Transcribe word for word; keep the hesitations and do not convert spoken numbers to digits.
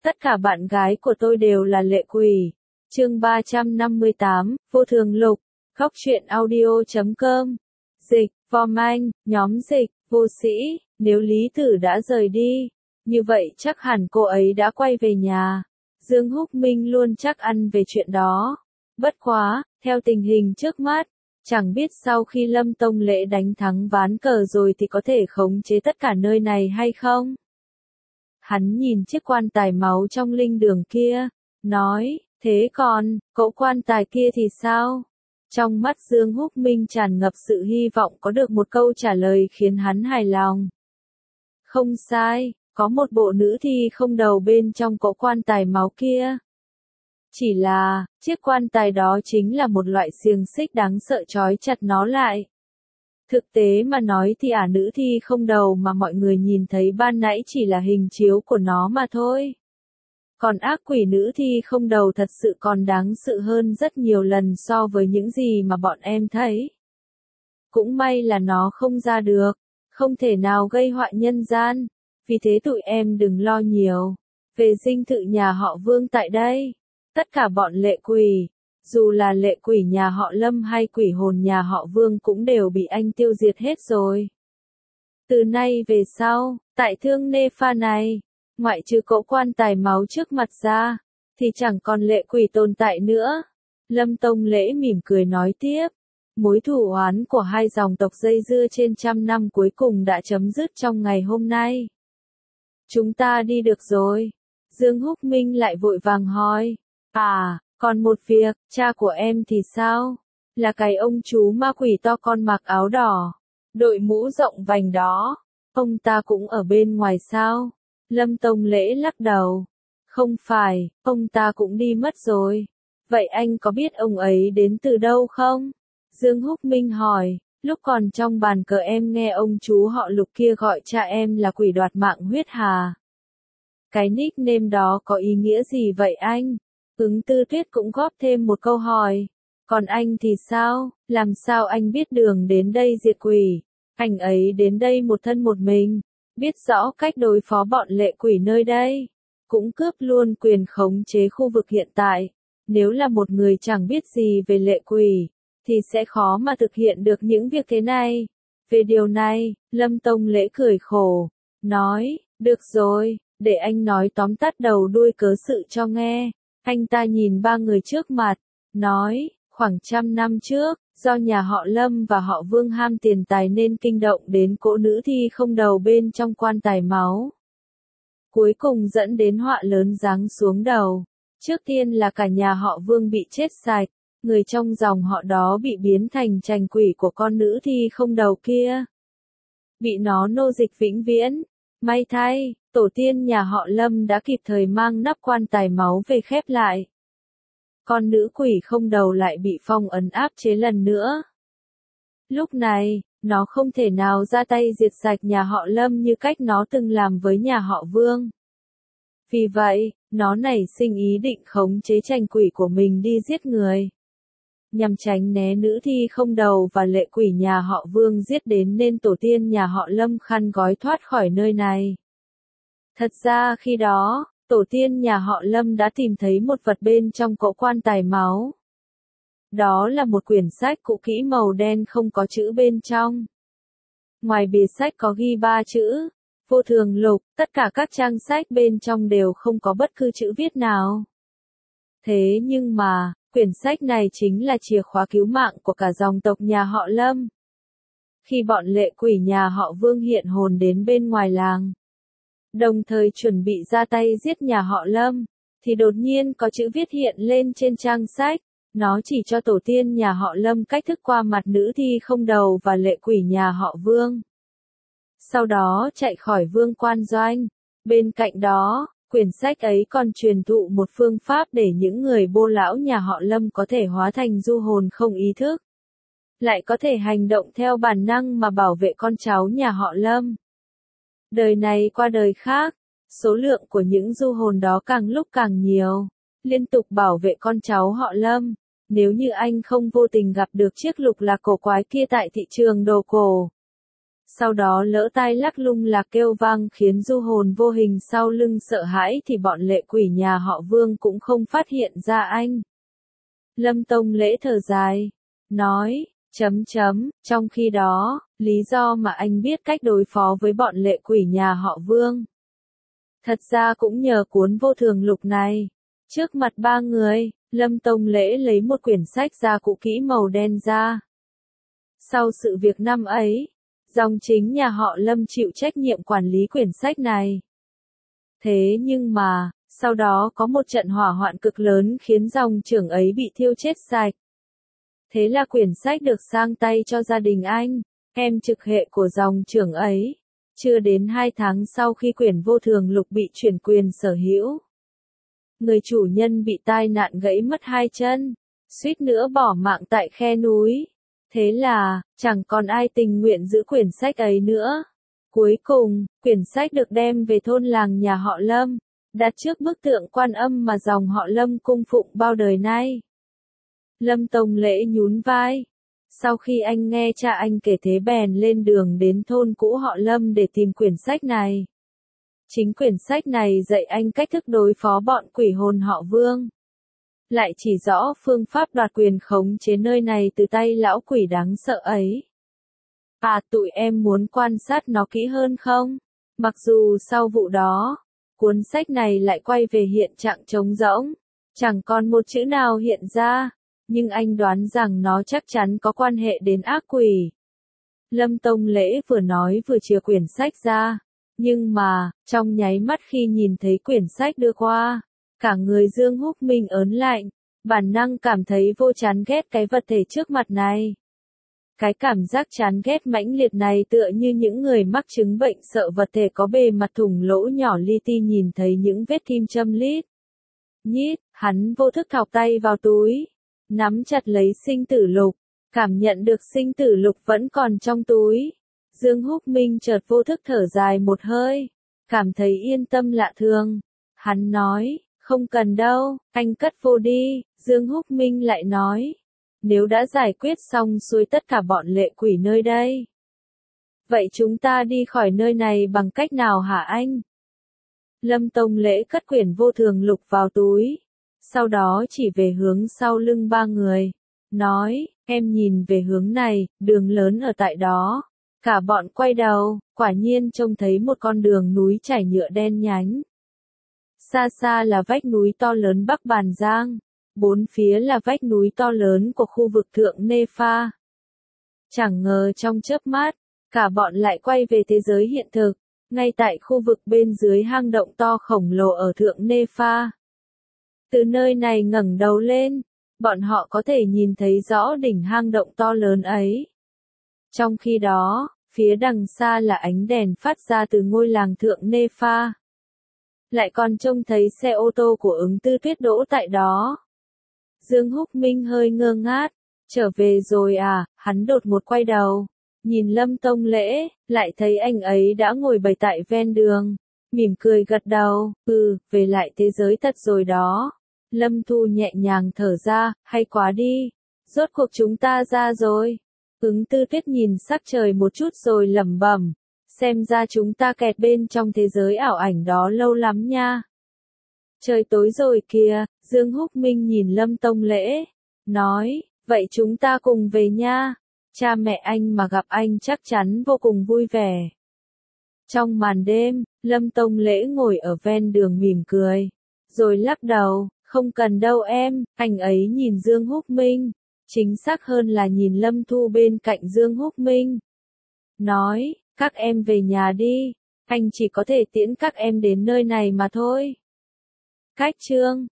tất cả bạn gái của tôi đều là lệ quỷ. Chương ba trăm năm mươi tám, Vô Thường Lục, Góc truyện audio chấm com. Dịch, Vom Anh, nhóm dịch, vô sĩ, nếu Lý Tử đã rời đi, như vậy chắc hẳn cô ấy đã quay về nhà. Dương Húc Minh luôn chắc ăn về chuyện đó. Bất quá, theo tình hình trước mắt, chẳng biết sau khi Lâm Tông Lễ đánh thắng ván cờ rồi thì có thể khống chế tất cả nơi này hay không? Hắn nhìn chiếc quan tài máu trong linh đường kia, nói, thế còn, cỗ quan tài kia thì sao? Trong mắt Dương Húc Minh tràn ngập sự hy vọng có được một câu trả lời khiến hắn hài lòng. Không sai, có một bộ nữ thi không đầu bên trong cỗ quan tài máu kia. Chỉ là, chiếc quan tài đó chính là một loại xiềng xích đáng sợ trói chặt nó lại. Thực tế mà nói thì ả nữ thi không đầu mà mọi người nhìn thấy ban nãy chỉ là hình chiếu của nó mà thôi. Còn ác quỷ nữ thi không đầu thật sự còn đáng sợ hơn rất nhiều lần so với những gì mà bọn em thấy. Cũng may là nó không ra được, không thể nào gây họa nhân gian, vì thế tụi em đừng lo nhiều. Về dinh thự nhà họ Vương tại đây, tất cả bọn lệ quỷ, dù là lệ quỷ nhà họ Lâm hay quỷ hồn nhà họ Vương cũng đều bị anh tiêu diệt hết rồi. Từ nay về sau, tại Thương Nê Pha này, ngoại trừ cỗ quan tài máu trước mặt ra, thì chẳng còn lệ quỷ tồn tại nữa. Lâm Tông Lễ mỉm cười nói tiếp, mối thù oán của hai dòng tộc dây dưa trên trăm năm cuối cùng đã chấm dứt trong ngày hôm nay. Chúng ta đi được rồi. Dương Húc Minh lại vội vàng hỏi, à, còn một việc, cha của em thì sao? Là cái ông chú ma quỷ to con mặc áo đỏ, đội mũ rộng vành đó, ông ta cũng ở bên ngoài sao? Lâm Tông Lễ lắc đầu. Không phải, ông ta cũng đi mất rồi. Vậy anh có biết ông ấy đến từ đâu không? Dương Húc Minh hỏi, lúc còn trong bàn cờ em nghe ông chú họ Lục kia gọi cha em là quỷ đoạt mạng huyết hà. Cái nickname đó có ý nghĩa gì vậy anh? Ứng Tư Tuyết cũng góp thêm một câu hỏi. Còn anh thì sao? Làm sao anh biết đường đến đây diệt quỷ? Anh ấy đến đây một thân một mình, biết rõ cách đối phó bọn lệ quỷ nơi đây, cũng cướp luôn quyền khống chế khu vực hiện tại. Nếu là một người chẳng biết gì về lệ quỷ, thì sẽ khó mà thực hiện được những việc thế này. Về điều này, Lâm Tông Lễ cười khổ, nói, được rồi, để anh nói tóm tắt đầu đuôi cớ sự cho nghe. Anh ta nhìn ba người trước mặt, nói, khoảng trăm năm trước, do nhà họ Lâm và họ Vương ham tiền tài nên kinh động đến cỗ nữ thi không đầu bên trong quan tài máu. Cuối cùng dẫn đến họa lớn giáng xuống đầu. Trước tiên là cả nhà họ Vương bị chết sạch, người trong dòng họ đó bị biến thành trành quỷ của con nữ thi không đầu kia. Bị nó nô dịch vĩnh viễn. May thay, tổ tiên nhà họ Lâm đã kịp thời mang nắp quan tài máu về khép lại. Con nữ quỷ không đầu lại bị phong ấn áp chế lần nữa. Lúc này, nó không thể nào ra tay diệt sạch nhà họ Lâm như cách nó từng làm với nhà họ Vương. Vì vậy, nó nảy sinh ý định khống chế trành quỷ của mình đi giết người. Nhằm tránh né nữ thi không đầu và lệ quỷ nhà họ Vương giết đến nên tổ tiên nhà họ Lâm khăn gói thoát khỏi nơi này. Thật ra khi đó, tổ tiên nhà họ Lâm đã tìm thấy một vật bên trong cỗ quan tài máu. Đó là một quyển sách cũ kỹ màu đen không có chữ bên trong. Ngoài bìa sách có ghi ba chữ, Vô Thường Lục, tất cả các trang sách bên trong đều không có bất cứ chữ viết nào. Thế nhưng mà, quyển sách này chính là chìa khóa cứu mạng của cả dòng tộc nhà họ Lâm. Khi bọn lệ quỷ nhà họ Vương hiện hồn đến bên ngoài làng, đồng thời chuẩn bị ra tay giết nhà họ Lâm, thì đột nhiên có chữ viết hiện lên trên trang sách. Nó chỉ cho tổ tiên nhà họ Lâm cách thức qua mặt nữ thi không đầu và lệ quỷ nhà họ Vương. Sau đó chạy khỏi vương quan doanh. Bên cạnh đó, quyển sách ấy còn truyền thụ một phương pháp để những người bô lão nhà họ Lâm có thể hóa thành du hồn không ý thức, lại có thể hành động theo bản năng mà bảo vệ con cháu nhà họ Lâm. Đời này qua đời khác, số lượng của những du hồn đó càng lúc càng nhiều, liên tục bảo vệ con cháu họ Lâm. Nếu như anh không vô tình gặp được chiếc lục lạc cổ quái kia tại thị trường đồ cổ, sau đó lỡ tai lắc lung lạc kêu vang khiến du hồn vô hình sau lưng sợ hãi thì bọn lệ quỷ nhà họ Vương cũng không phát hiện ra anh. Lâm Tông Lễ thở dài, nói, chấm chấm, trong khi đó, lý do mà anh biết cách đối phó với bọn lệ quỷ nhà họ Vương. Thật ra cũng nhờ cuốn vô thường lục này. Trước mặt ba người, Lâm Tông Lễ lấy một quyển sách da cũ kỹ màu đen ra. Sau sự việc năm ấy, dòng chính nhà họ Lâm chịu trách nhiệm quản lý quyển sách này. Thế nhưng mà, sau đó có một trận hỏa hoạn cực lớn khiến dòng trưởng ấy bị thiêu chết sạch. Thế là quyển sách được sang tay cho gia đình anh, em trực hệ của dòng trưởng ấy. Chưa đến hai tháng sau khi quyển vô thường lục bị chuyển quyền sở hữu, người chủ nhân bị tai nạn gãy mất hai chân, suýt nữa bỏ mạng tại khe núi. Thế là, chẳng còn ai tình nguyện giữ quyển sách ấy nữa. Cuối cùng, quyển sách được đem về thôn làng nhà họ Lâm, đặt trước bức tượng Quan Âm mà dòng họ Lâm cung phụng bao đời nay. Lâm Tông Lễ nhún vai. Sau khi anh nghe cha anh kể thế bèn lên đường đến thôn cũ họ Lâm để tìm quyển sách này. Chính quyển sách này dạy anh cách thức đối phó bọn quỷ hồn họ Vương. Lại chỉ rõ phương pháp đoạt quyền khống chế nơi này từ tay lão quỷ đáng sợ ấy. À, tụi em muốn quan sát nó kỹ hơn không? Mặc dù sau vụ đó, cuốn sách này lại quay về hiện trạng trống rỗng, chẳng còn một chữ nào hiện ra, nhưng anh đoán rằng nó chắc chắn có quan hệ đến ác quỷ. Lâm Tông Lễ vừa nói vừa chìa quyển sách ra, nhưng mà, trong nháy mắt khi nhìn thấy quyển sách đưa qua, cả người Dương Húc Minh ớn lạnh, bản năng cảm thấy vô chán ghét cái vật thể trước mặt này. Cái cảm giác chán ghét mãnh liệt này tựa như những người mắc chứng bệnh sợ vật thể có bề mặt thủng lỗ nhỏ li ti nhìn thấy những vết kim châm lít. Nhít, hắn vô thức thọc tay vào túi, nắm chặt lấy sinh tử lục, cảm nhận được sinh tử lục vẫn còn trong túi. Dương Húc Minh chợt vô thức thở dài một hơi, cảm thấy yên tâm lạ thường. Hắn nói, không cần đâu, anh cất vô đi. Dương Húc Minh lại nói, nếu đã giải quyết xong xuôi tất cả bọn lệ quỷ nơi đây, vậy chúng ta đi khỏi nơi này bằng cách nào hả anh? Lâm Tông Lễ cất quyển vô thường lục vào túi, sau đó chỉ về hướng sau lưng ba người, nói, em nhìn về hướng này, đường lớn ở tại đó. Cả bọn quay đầu, quả nhiên trông thấy một con đường núi trải nhựa đen nhánh. Xa xa là vách núi to lớn Bắc Bàn Giang, bốn phía là vách núi to lớn của khu vực Thượng Nê Pha. Chẳng ngờ trong chớp mắt, cả bọn lại quay về thế giới hiện thực, ngay tại khu vực bên dưới hang động to khổng lồ ở Thượng Nê Pha. Từ nơi này ngẩng đầu lên, bọn họ có thể nhìn thấy rõ đỉnh hang động to lớn ấy. Trong khi đó, phía đằng xa là ánh đèn phát ra từ ngôi làng Thượng Nê Pha. Lại còn trông thấy xe ô tô của Ứng Tư Tuyết đỗ tại đó. Dương Húc Minh hơi ngơ ngác, trở về rồi à, hắn đột ngột quay đầu, nhìn Lâm Tông Lễ, lại thấy anh ấy đã ngồi bày tại ven đường, mỉm cười gật đầu, ừ, về lại thế giới thật rồi đó. Lâm Thu nhẹ nhàng thở ra, hay quá đi, rốt cuộc chúng ta ra rồi. Ứng Tư Tuyết nhìn sắc trời một chút rồi lẩm bẩm, xem ra chúng ta kẹt bên trong thế giới ảo ảnh đó lâu lắm nha. Trời tối rồi kìa, Dương Húc Minh nhìn Lâm Tông Lễ, nói, vậy chúng ta cùng về nha. Cha mẹ anh mà gặp anh chắc chắn vô cùng vui vẻ. Trong màn đêm, Lâm Tông Lễ ngồi ở ven đường mỉm cười, rồi lắc đầu, không cần đâu em. Anh ấy nhìn Dương Húc Minh, chính xác hơn là nhìn Lâm Thu bên cạnh Dương Húc Minh. Nói, các em về nhà đi, anh chỉ có thể tiễn các em đến nơi này mà thôi. Cách chương